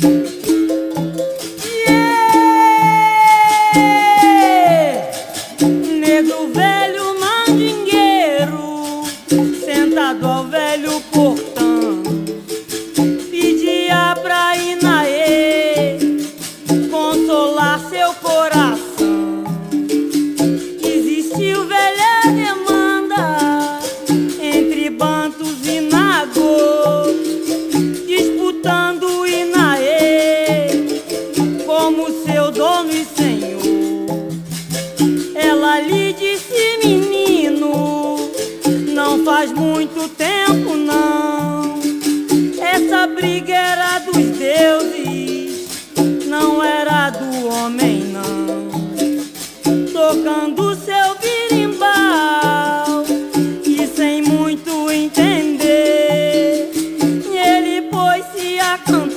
Negro velho mandingueiro, sentado ao velho portão, pedia pra Inaê consolar seu coração. Existiu velha demanda entre bantos e nagô, disputando Inaê como seu dono e senhor. Ela lhe disse: menino, não faz muito tempo não, essa briga era dos deuses, não era do homem não. Tocando seu birimbau e sem muito entender, ele pôs-se a cantar